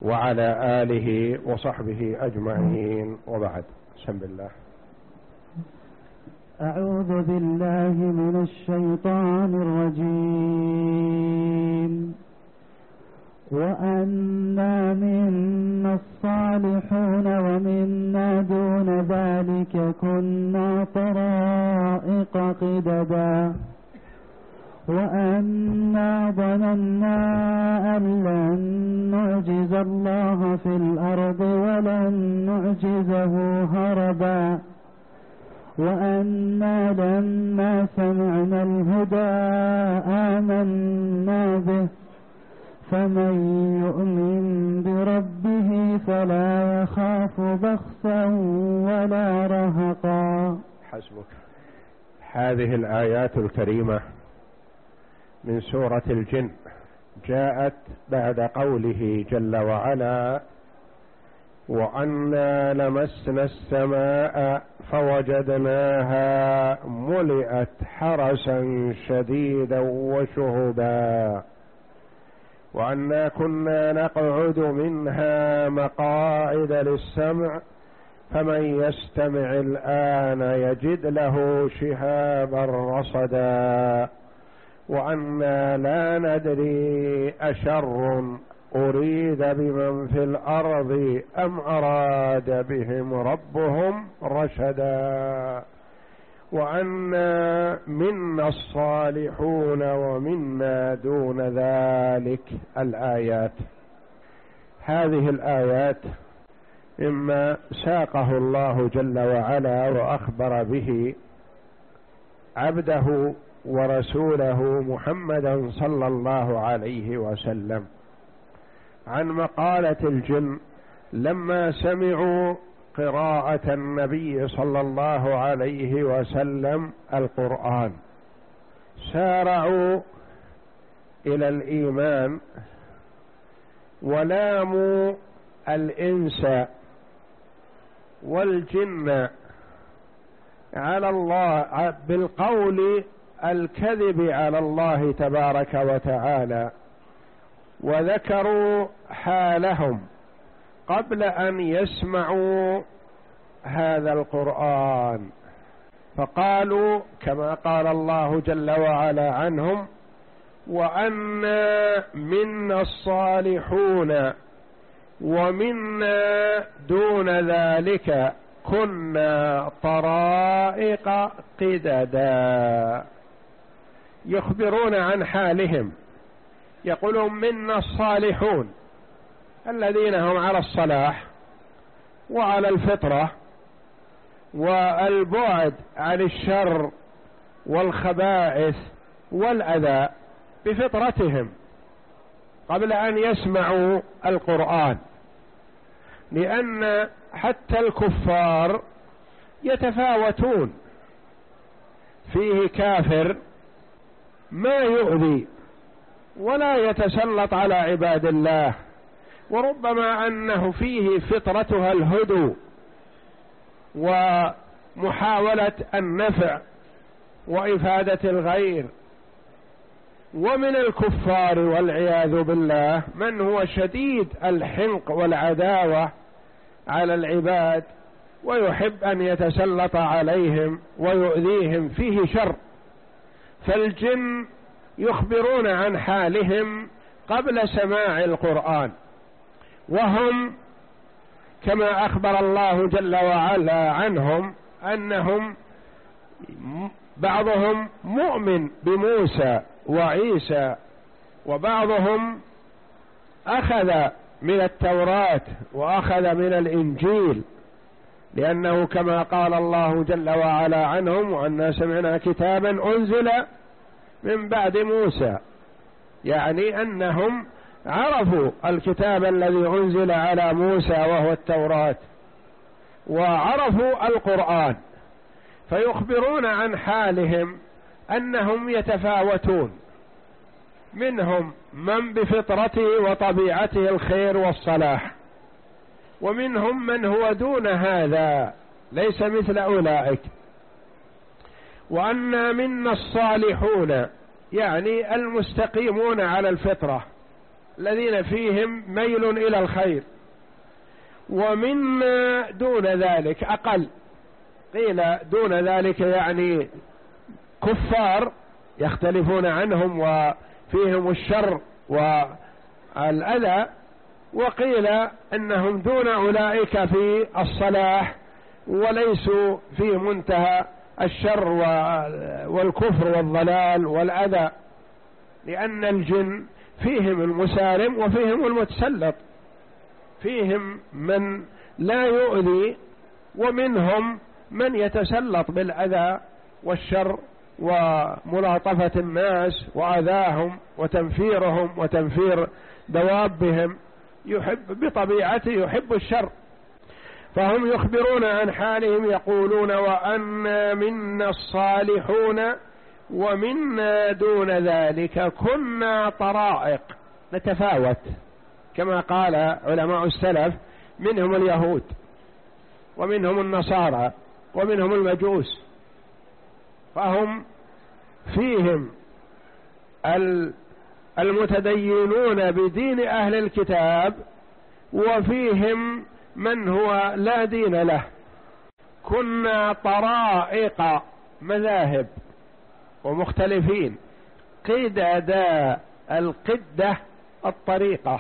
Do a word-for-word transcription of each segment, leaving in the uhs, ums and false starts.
وعلى آله وصحبه أجمعين، وبعد. بسم الله. أعوذ بالله من الشيطان الرجيم. وأنا منا الصالحون ومنا دون ذلك كنا طرائق قددا وأنا ظننا أن لن نعجز الله في الأرض ولن نعجزه هربا وأنا لما سمعنا الهدى آمنا به فمن يؤمن بربه فلا يخاف بخسا ولا رهقا. حسبك. هذه الآيات الكريمة من سورة الجن جاءت بعد قوله جل وعلا: وأنا لمسنا السماء فوجدناها ملئت حرسا شديدا وشهبا وأنا كنا نقعد منها مقاعد للسمع فمن يستمع الآن يجد له شهابا رصدا وأنا لا ندري أشر أريد بمن في الأرض أم أراد بهم ربهم رشدا وأنا منا الصالحون ومنا دون ذلك. الآيات هذه الآيات مما ساقه الله جل وعلا وأخبر به عبده ورسوله محمدا صلى الله عليه وسلم عن مقالة الجن لما سمعوا قراءة النبي صلى الله عليه وسلم القرآن سارعوا إلى الإيمان ولاموا الإنس والجن على الله بالقول الكذب على الله تبارك وتعالى، وذكروا حالهم قبل أن يسمعوا هذا القرآن، فقالوا كما قال الله جل وعلا عنهم: وأنا منا الصالحون ومنا دون ذلك كنا طرائق قددا. يخبرون عن حالهم، يقولون منا الصالحون الذين هم على الصلاح وعلى الفطرة والبعد عن الشر والخبائث والأذى بفطرتهم قبل أن يسمعوا القرآن، لأن حتى الكفار يتفاوتون، فيه كافر ما يؤذي ولا يتسلط على عباد الله، وربما أنه فيه فطرتها الهدوء ومحاولة النفع وإفادة الغير. ومن الكفار والعياذ بالله من هو شديد الحنق والعداوة على العباد ويحب أن يتسلط عليهم ويؤذيهم، فيه شر. فالجن يخبرون عن حالهم قبل سماع القرآن، وهم كما أخبر الله جل وعلا عنهم أنهم بعضهم مؤمن بموسى وعيسى، وبعضهم أخذ من التوراة وأخذ من الإنجيل، لأنه كما قال الله جل وعلا عنهم: وأنا سمعنا كتابا أنزل من بعد موسى، يعني أنهم عرفوا الكتاب الذي أنزل على موسى وهو التوراة، وعرفوا القرآن، فيخبرون عن حالهم أنهم يتفاوتون، منهم من بفطرته وطبيعته الخير والصلاح، ومنهم من هو دون هذا ليس مثل أولئك. وأنا منا الصالحون يعني المستقيمون على الفطرة الذين فيهم ميل إلى الخير، ومنا دون ذلك أقل. قيل دون ذلك يعني كفار يختلفون عنهم وفيهم الشر والأذى، وقيل إنهم دون أولئك في الصلاح وليسوا في منتهى الشر والكفر والضلال والأذى، لأن الجن فيهم المسالم وفيهم المتسلط، فيهم من لا يؤذي ومنهم من يتسلط بالأذى والشر وملاطفة الناس وأذاهم وتنفيرهم وتنفير دوابهم، يحب بطبيعته يحب الشر. فهم يخبرون عن حالهم يقولون وأنا منا الصالحون ومنا دون ذلك كنا طرائق، نتفاوت كما قال علماء السلف، منهم اليهود ومنهم النصارى ومنهم المجوس، فهم فيهم المتدينون بدين أهل الكتاب وفيهم من هو لا دين له. كنا طرائق، مذاهب ومختلفين. قددا، القدة الطريقة،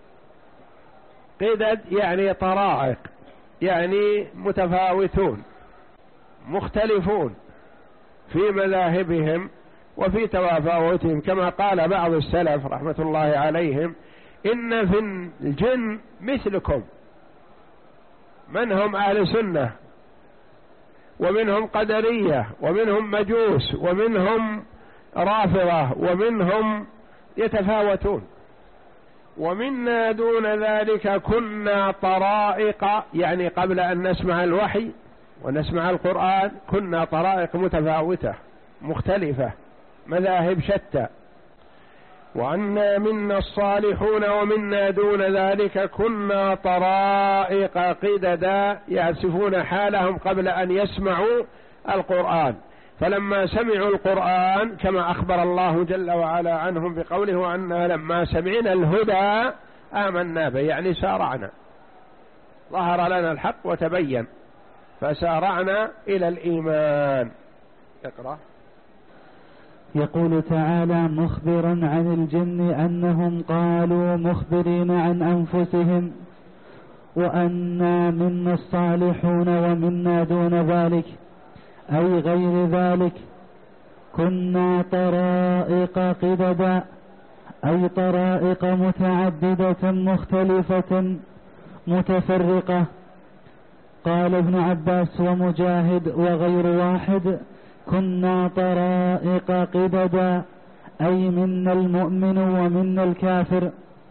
قدد يعني طرائق، يعني متفاوتون مختلفون في مذاهبهم وفي تفاوتهم، كما قال بعض السلف رحمة الله عليهم إن في الجن مثلكم، من هم أهل سنة ومنهم قدرية ومنهم مجوس ومنهم رافضة ومنهم يتفاوتون. ومنا دون ذلك كنا طرائق، يعني قبل أن نسمع الوحي ونسمع القرآن كنا طرائق متفاوتة مختلفة، مذاهب شتى. وأنا منا الصالحون ومنا دون ذلك كنا طرائق قددا، يصفون حالهم قبل أن يسمعوا القرآن، فلما سمعوا القرآن كما أخبر الله جل وعلا عنهم بقوله وأنا لما سمعنا الهدى آمنا به، يعني سارعنا، ظهر لنا الحق وتبين فسارعنا إلى الإيمان. اقرأ. يقول تعالى مخبرا عن الجن أنهم قالوا مخبرين عن أنفسهم وأنا منا الصالحون ومنا دون ذلك، أي غير ذلك. كنا طرائق قددا، أي طرائق متعددة مختلفة متفرقة. قال ابن عباس ومجاهد وغير واحد كنا طرائق قددا، أي منا المؤمن ومنا الكافر.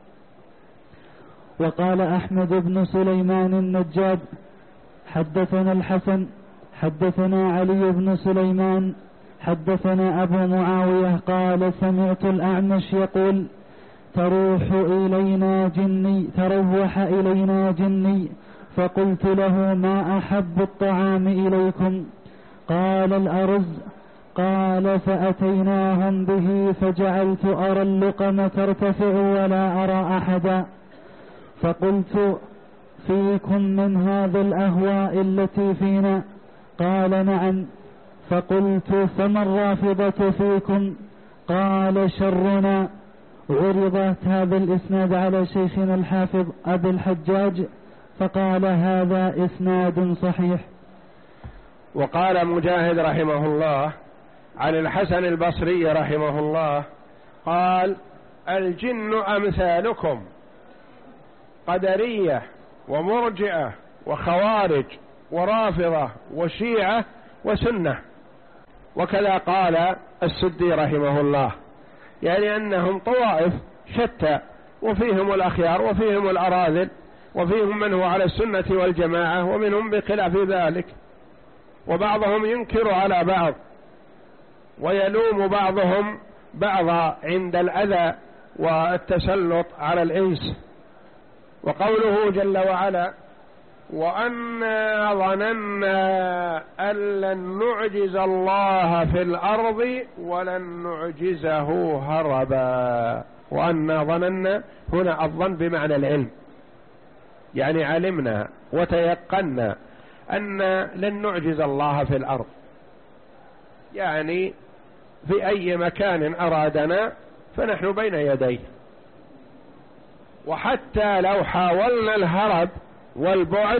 وقال أحمد بن سليمان النجاد حدثنا الحسن حدثنا علي بن سليمان حدثنا أبو معاوية قال سمعت الأعمش يقول تروح إلينا جني تروح إلينا جني فقلت له ما أحب الطعام إليكم؟ قال الأرز. قال فأتيناهم به فجعلت أرى اللقمة ترتفع ولا أرى أحدا، فقلت فيكم من هذا الأهواء التي فينا؟ قال نعم. فقلت فما الرافضة فيكم؟ قال شرنا. عرض هذا الإسناد على شيخنا الحافظ أبي الحجاج فقال هذا إسناد صحيح. وقال مجاهد رحمه الله عن الحسن البصري رحمه الله قال الجن أمثالكم، قدرية ومرجئة وخوارج ورافضة وشيعة وسنة. وكذا قال السدي رحمه الله، يعني أنهم طوائف شتى، وفيهم الأخيار وفيهم الأراذل وفيهم من هو على السنة والجماعة ومنهم بخلاف ذلك، وبعضهم ينكر على بعض ويلوم بعضهم بعضا عند الأذى والتسلط على الإنس. وقوله جل وعلا وأنا ظننا أن لن نعجز الله في الأرض ولن نعجزه هربا، وأنا ظننا هنا الظن بمعنى العلم، يعني علمنا وتيقنا أن لن نعجز الله في الأرض، يعني في أي مكان أرادنا فنحن بين يديه، وحتى لو حاولنا الهرب والبعد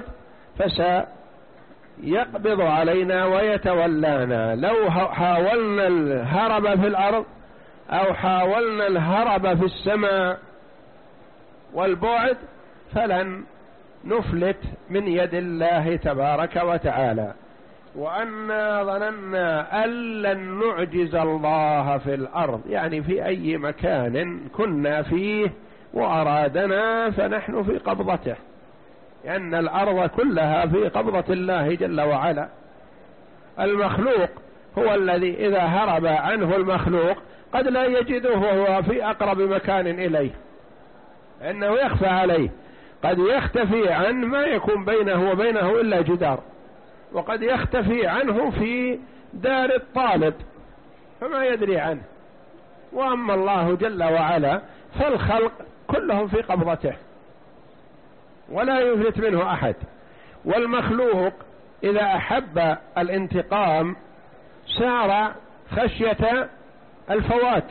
فسيقبض علينا ويتولانا. لو حاولنا الهرب في الأرض أو حاولنا الهرب في السماء والبعد فلن نفلت من يد الله تبارك وتعالى. وأنا ظننا أن لن نعجز الله في الأرض، يعني في أي مكان كنا فيه وأرادنا فنحن في قبضته، لأن الأرض كلها في قبضة الله جل وعلا. المخلوق هو الذي إذا هرب عنه المخلوق قد لا يجده وهو في أقرب مكان إليه، لأنه يخفى عليه، قد يختفي عنه ما يكون بينه وبينه إلا جدار، وقد يختفي عنه في دار الطالب فما يدري عنه. وأما الله جل وعلا فالخلق كلهم في قبضته ولا يفلت منه أحد. والمخلوق إذا أحب الانتقام سار خشية الفوات،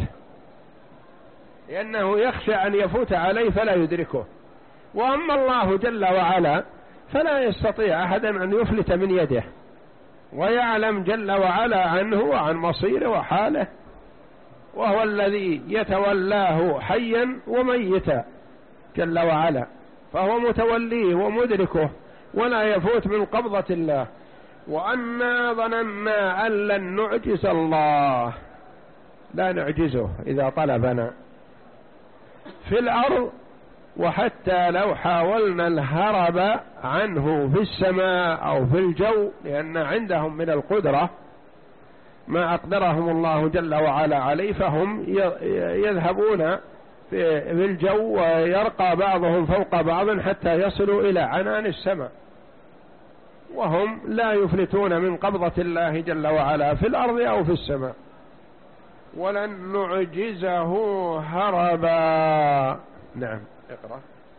لأنه يخشى أن يفوت عليه فلا يدركه. وأما الله جل وعلا فلا يستطيع أحد أن يفلت من يده، ويعلم جل وعلا عنه وعن مصيره وحاله، وهو الذي يتولاه حيا وميتا جل وعلا، فهو متوليه ومدركه ولا يفوت من قبضة الله. وأنا ظننا أن لن نعجز الله، لا نعجزه إذا طلبنا في الأرض، وحتى لو حاولنا الهرب عنه في السماء أو في الجو، لأن عندهم من القدرة ما أقدرهم الله جل وعلا عليه، فهم يذهبون في الجو ويرقى بعضهم فوق بعض حتى يصلوا إلى عنان السماء، وهم لا يفلتون من قبضة الله جل وعلا في الأرض أو في السماء. ولن نعجزه هربا. نعم اقرأ.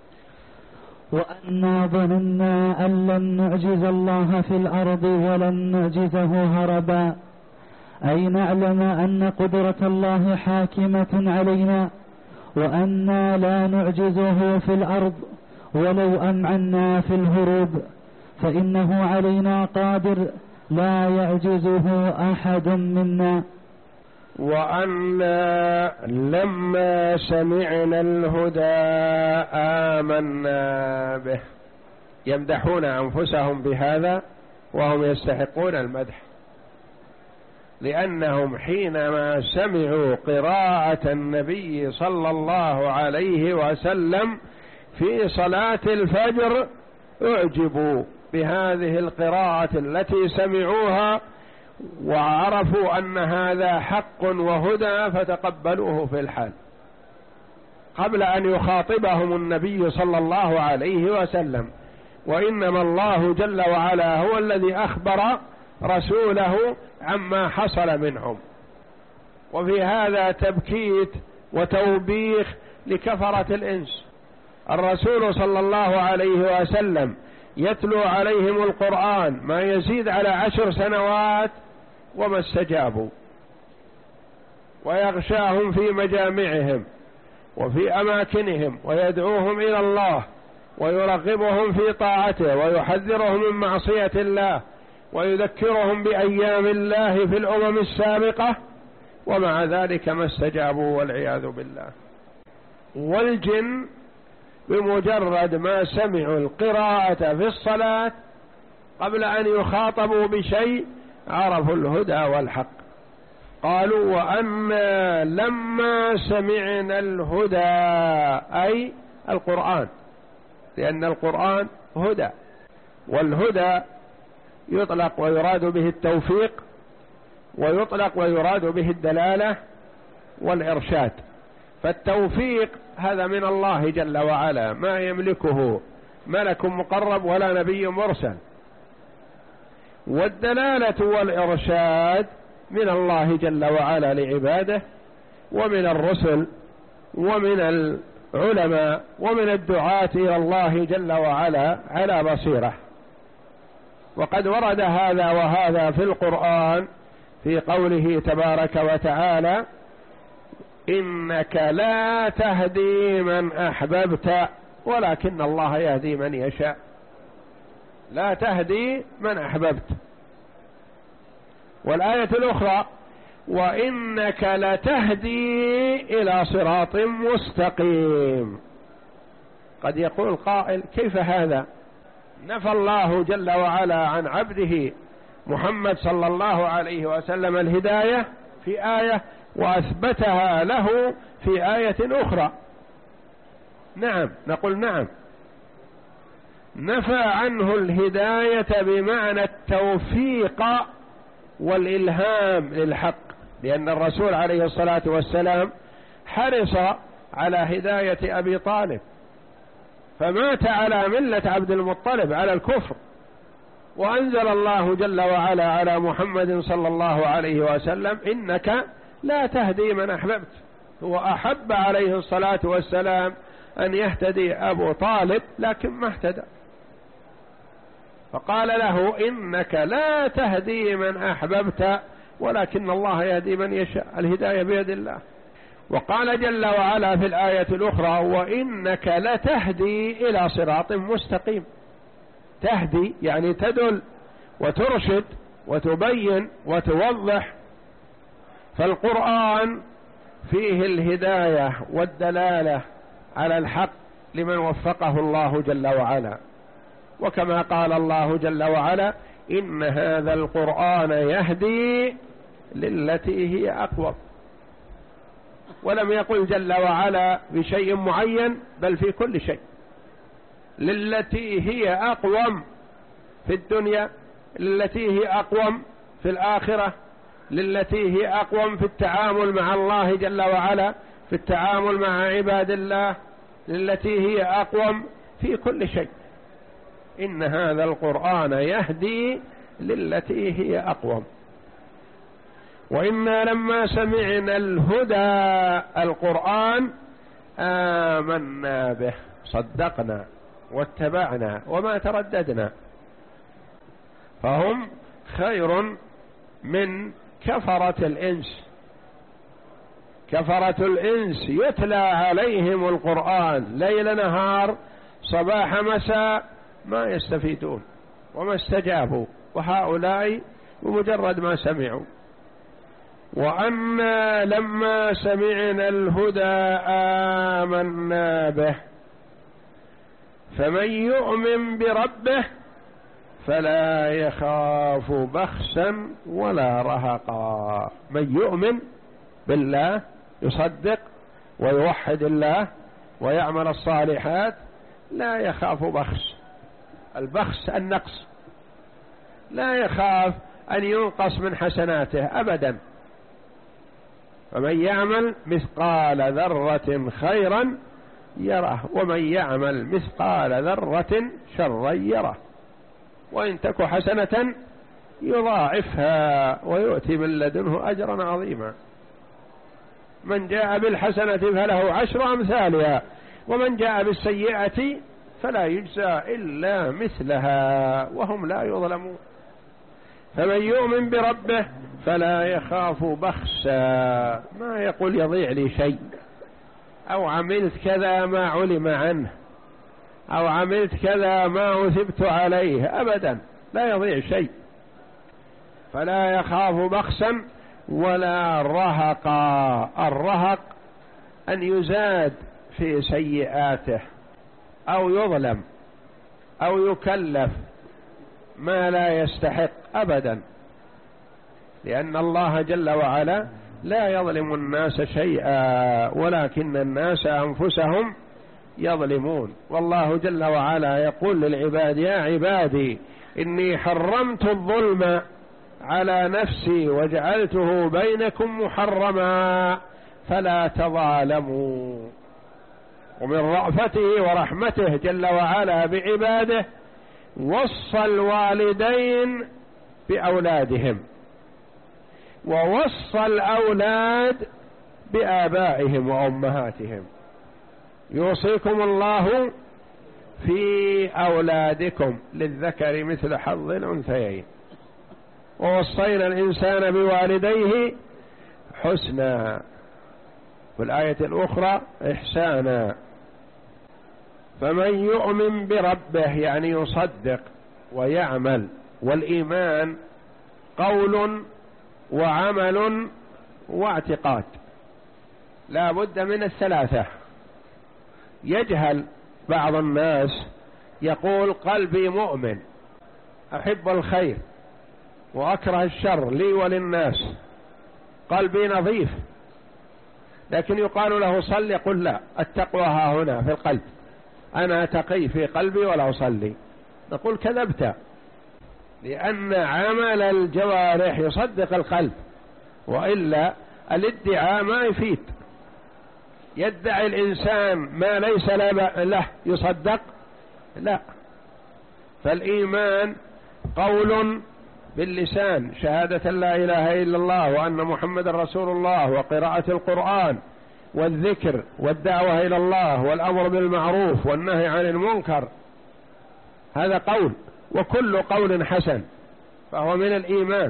وأنا ظننا أن لن نعجز الله في الأرض ولن نعجزه هربا، أي نعلم أن قدرة الله حاكمة علينا، وأنا لا نعجزه في الأرض ولو أمعنا في الهروب، فإنه علينا قادر لا يعجزه أحد منا. وأنا لما سمعنا الهدى آمنا به. يمدحون أنفسهم بهذا وهم يستحقون المدح، لأنهم حينما سمعوا قراءة النبي صلى الله عليه وسلم في صلاة الفجر أعجبوا بهذه القراءة التي سمعوها، وعرفوا أن هذا حق وهدى فتقبلوه في الحال قبل أن يخاطبهم النبي صلى الله عليه وسلم. وإنما الله جل وعلا هو الذي أخبر رسوله عما حصل منهم. وفي هذا تبكيت وتوبيخ لكفرة الإنس. الرسول صلى الله عليه وسلم يتلو عليهم القرآن ما يزيد على عشر سنوات وما استجابوا، ويغشاهم في مجامعهم وفي أماكنهم ويدعوهم إلى الله ويرغبهم في طاعته ويحذرهم من معصية الله ويذكرهم بأيام الله في الأمم السابقة، ومع ذلك ما استجابوا والعياذ بالله. والجن بمجرد ما سمعوا القراءة في الصلاة قبل أن يخاطبوا بشيء عرفوا الهدى والحق. قالوا وأنا لما سمعنا الهدى، أي القرآن، لأن القرآن هدى، والهدى يطلق ويراد به التوفيق، ويطلق ويراد به الدلالة والإرشاد. فالتوفيق هذا من الله جل وعلا، ما يملكه ملك مقرب ولا نبي مرسل. والدلالة والإرشاد من الله جل وعلا لعباده ومن الرسل ومن العلماء ومن الدعاة إلى الله جل وعلا على بصيرة. وقد ورد هذا وهذا في القرآن في قوله تبارك وتعالى: إنك لا تهدي من أحببت ولكن الله يهدي من يشاء. لا تهدي من أحببت. والآية الأخرى: وإنك لتهدي إلى صراط مستقيم. قد يقول قائل: كيف هذا؟ نفى الله جل وعلا عن عبده محمد صلى الله عليه وسلم الهداية في آية وأثبتها له في آية أخرى. نعم، نقول نعم، نفى عنه الهداية بمعنى التوفيق والإلهام للحق، لأن الرسول عليه الصلاة والسلام حرص على هداية أبي طالب، فمات على ملة عبد المطلب على الكفر، وأنزل الله جل وعلا على محمد صلى الله عليه وسلم: إنك لا تهدي من أحببت. هو أحب عليه الصلاة والسلام أن يهتدي أبو طالب لكن ما اهتدى، فقال له: إنك لا تهدي من أحببت ولكن الله يهدي من يشاء. الهداية بيد الله. وقال جل وعلا في الآية الأخرى: وإنك لتهدي إلى صراط مستقيم. تهدي يعني تدل وترشد وتبين وتوضح. فالقرآن فيه الهداية والدلالة على الحق لمن وفقه الله جل وعلا. وكما قال الله جل وعلا: إن هذا القرآن يهدي للتي هي أقوم. ولم يقل جل وعلا بشيء معين، بل في كل شيء. للتي هي أقوم في الدنيا، للتي هي أقوم في الآخرة، للتي هي أقوم في التعامل مع الله جل وعلا، في التعامل مع عباد الله، للتي هي أقوم في كل شيء. إن هذا القرآن يهدي للتي هي أقوم. وإنا لما سمعنا الهدى القرآن آمنا به، صدقنا واتبعنا وما ترددنا. فهم خير من كفرة الإنس. كفرة الإنس يتلى عليهم القرآن ليل نهار صباح مساء ما يستفيدون وما استجابوا، وهؤلاء بمجرد ما سمعوا. وأنا لما سمعنا الهدى آمنا به فمن يؤمن بربه فلا يخاف بخسا ولا رهقا. من يؤمن بالله، يصدق ويوحد الله ويعمل الصالحات، لا يخاف بخس. البخس النقص، لا يخاف أن ينقص من حسناته أبدا. فمن يعمل مثقال ذرة خيرا يره، ومن يعمل مثقال ذرة شرا يره. وإن تك حسنة يضاعفها ويؤتي من لدنه أجرا عظيما. من جاء بالحسنة فله عشر أمثالها، ومن جاء بالسيئة فلا يجزى إلا مثلها وهم لا يظلمون. فمن يؤمن بربه فلا يخاف بخسا، ما يقول يضيع لي شيء، أو عملت كذا ما علم عنه، أو عملت كذا ما أثبت عليه، أبدا لا يضيع شيء. فلا يخاف بخسا ولا رهقا. الرهق أن يزاد في سيئاته أو يظلم أو يكلف ما لا يستحق أبدا، لأن الله جل وعلا لا يظلم الناس شيئا ولكن الناس أنفسهم يظلمون. والله جل وعلا يقول للعباد: يا عبادي إني حرمت الظلم على نفسي وجعلته بينكم محرما فلا تظالموا. ومن رأفته ورحمته جل وعلا بعباده وصى الوالدين بأولادهم، ووصى الأولاد بآبائهم وأمهاتهم. يوصيكم الله في أولادكم للذكر مثل حظ الأنثيين ووصينا الإنسان بوالديه حسنا، في الآية الأخرى إحسانا. فمن يؤمن بربه يعني يصدق ويعمل، والإيمان قول وعمل واعتقاد، لا بد من الثلاثة. يجهل بعض الناس يقول قلبي مؤمن، أحب الخير وأكره الشر لي وللناس، قلبي نظيف، لكن يقال له صل يقول لا، التقوى ها هنا في القلب، أنا تقي في قلبي ولا أصلي. نقول كذبت، لأن عمل الجوارح يصدق القلب، وإلا الادعاء ما يفيد. يدعي الإنسان ما ليس له يصدق؟ لا. فالإيمان قول باللسان، شهادة لا إله إلا الله وأن محمد رسول الله، وقراءة القرآن والذكر والدعوة إلى الله والأمر بالمعروف والنهي عن المنكر، هذا قول، وكل قول حسن فهو من الإيمان.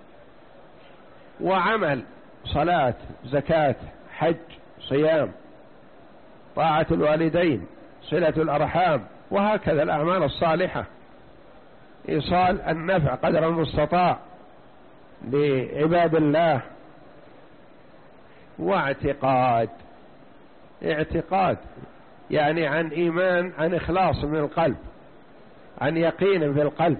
وعمل صلاة زكاة حج صيام طاعة الوالدين صلة الأرحام، وهكذا الأعمال الصالحة، إيصال النفع قدر المستطاع لعباد الله. واعتقاد، اعتقاد يعني عن إيمان، عن إخلاص من القلب، عن يقين في القلب،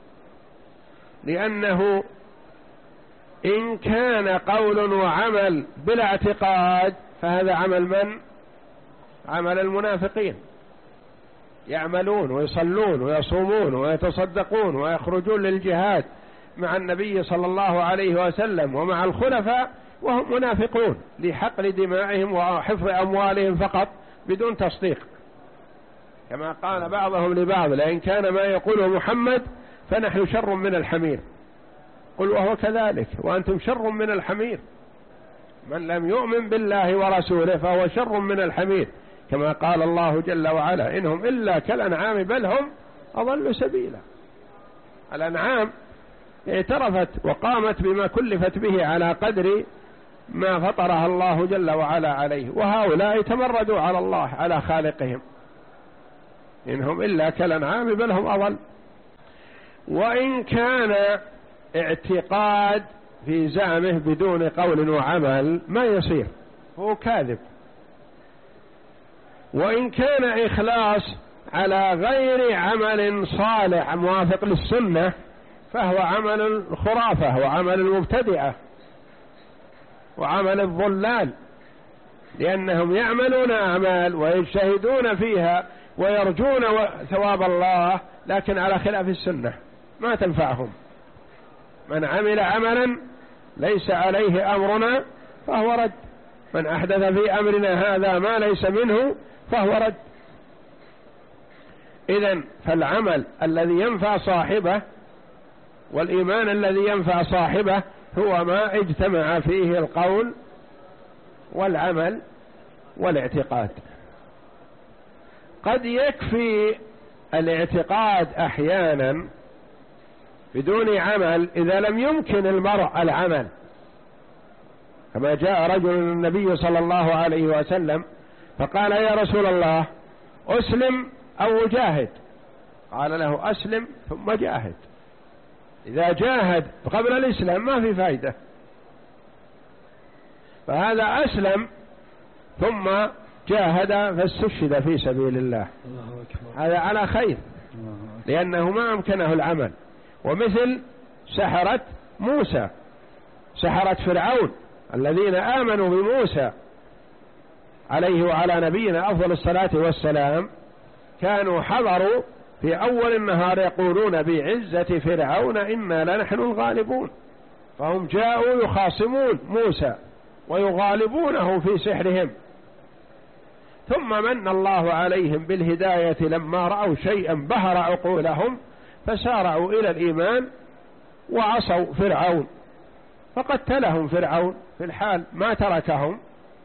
لأنه إن كان قول وعمل بلا اعتقاد فهذا عمل من؟ عمل المنافقين، يعملون ويصلون ويصومون ويتصدقون ويخرجون للجهاد مع النبي صلى الله عليه وسلم ومع الخلفاء وهم منافقون لحقن دمائهم وحفظ أموالهم فقط بدون تصديق، كما قال بعضهم لبعض لئن كان ما يقوله محمد فنحن شر من الحمير. قل وهو كذلك وأنتم شر من الحمير، من لم يؤمن بالله ورسوله فهو شر من الحمير، كما قال الله جل وعلا إنهم إلا كالأنعام بل هم أضل سبيلا. الأنعام اعترفت وقامت بما كلفت به على قدر ما فطرها الله جل وعلا عليه، وهؤلاء تمردوا على الله على خالقهم، إنهم إلا كالأنعام بل هم أضل. وإن كان اعتقاد في زعمه بدون قول وعمل ما يصير، هو كاذب. وإن كان إخلاص على غير عمل صالح موافق للسنة فهو عمل الخرافة وعمل المبتدئة وعمل الضلال، لأنهم يعملون أعمال ويجتهدون فيها ويرجون ثواب الله، لكن على خلاف السنة ما تنفعهم. من عمل عملا ليس عليه أمرنا فهو رد، من أحدث في أمرنا هذا ما ليس منه فهو رد. إذن فالعمل الذي ينفع صاحبه والإيمان الذي ينفع صاحبه هو ما اجتمع فيه القول والعمل والاعتقاد. قد يكفي الاعتقاد أحيانا بدون عمل إذا لم يمكن المرء العمل، كما جاء رجل النبي صلى الله عليه وسلم فقال يا رسول الله أسلم أو جاهد؟ قال له أسلم ثم جاهد. إذا جاهد قبل الإسلام ما في فائدة، فهذا أسلم ثم جاهد فاستشهد في سبيل الله، هذا على خير لأنه ما أمكنه العمل. ومثل سحرة موسى، سحرة فرعون الذين آمنوا بموسى عليه وعلى نبينا أفضل الصلاة والسلام، كانوا حضروا في أول النهار يقولون بعزة فرعون إنا لنحن الغالبون، فهم جاءوا يخاصمون موسى ويغالبونه في سحرهم، ثم من الله عليهم بالهداية لما رأوا شيئا بهر عقولهم فسارعوا إلى الإيمان وعصوا فرعون فقتلهم فرعون في الحال، ما تركهم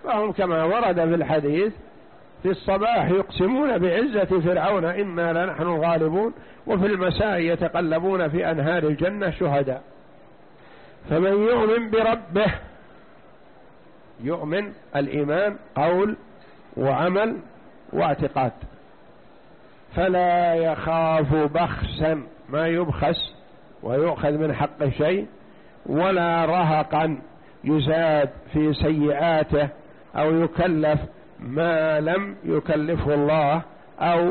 فهم كما ورد في الحديث في الصباح يقسمون بعزة فرعون إنا لنحن الغالبون، وفي المساء يتقلبون في أنهار الجنة شهداء. فمن يؤمن بربه، يؤمن الإيمان قول وعمل واعتقاد، فلا يخاف بخسا، ما يبخس ويؤخذ من حق شيء، ولا رهقا يزاد في سيئاته أو يكلف ما لم يكلفه الله، أو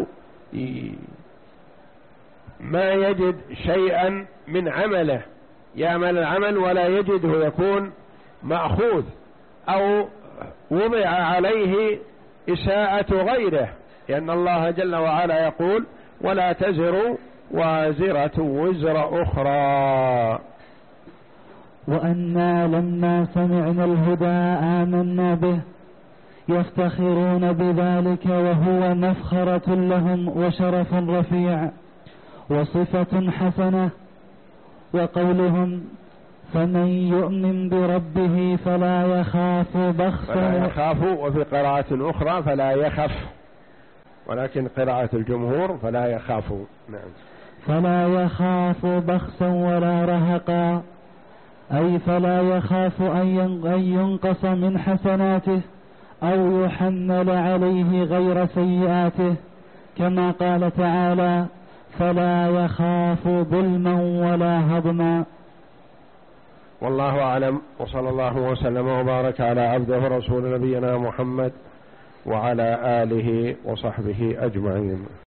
ما يجد شيئا من عمله، يعمل العمل ولا يجده يكون مأخوذ، أو وضع عليه إساءة غيره، لأن الله جل وعلا يقول ولا تزر وازرة وزر أخرى. وأنا لما سمعنا الهدى آمنا به يفتخرون بذلك، وهو مفخرة لهم وشرف رفيع وصفة حسنة. وقولهم فمن يؤمن بربه فلا يخاف بخسا، فلا يخاف، وفي قراءة أخرى فلا يخف، ولكن قراءة الجمهور فلا يخاف. نعم. فلا يخاف بخسا ولا رهقا، أي فلا يخاف أن ينقص من حسناته أو يحمل عليه غير سيئاته، كما قال تعالى فلا يخاف ظلما ولا هضما. والله أعلم، وصلى الله وسلم وبارك على عبده ورسول نبينا محمد وعلى آله وصحبه أجمعين.